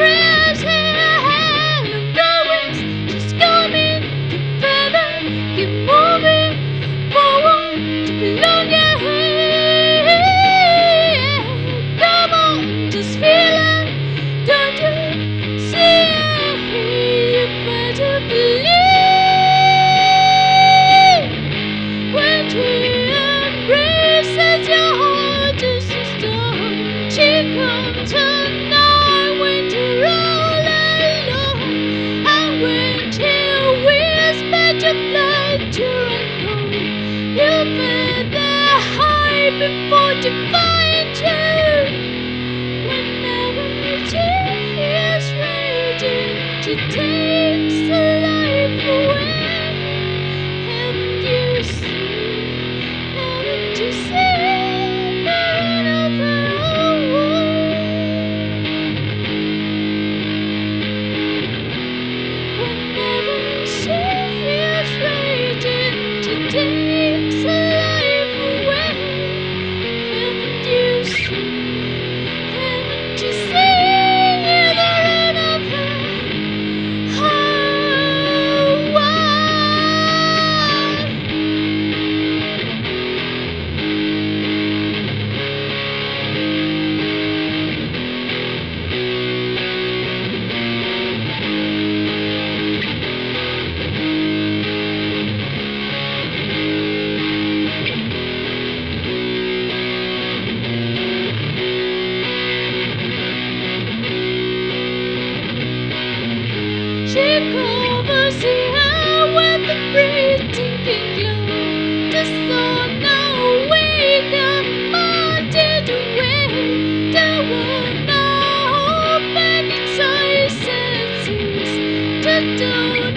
fresh air, no going, just coming together, keep moving forward to belong here. Come on, just feel it, don't you see it? You better believe when she embraces your heart as a stone. She comes tonight when you're all alone, and when she whispers your pleasure and gold, you'll feel the high before she finds you. Whenever she is raging, she takes the life away. Haven't you seen? Haven't you seen the end of her own? Whenever she is raging, she takes her life away. Haven't you seen? Haven't you seen the end of her own? She covers the air with a breathtaking glow. The sun now wake up, melted away. The world now open its eyes and sees the dawn.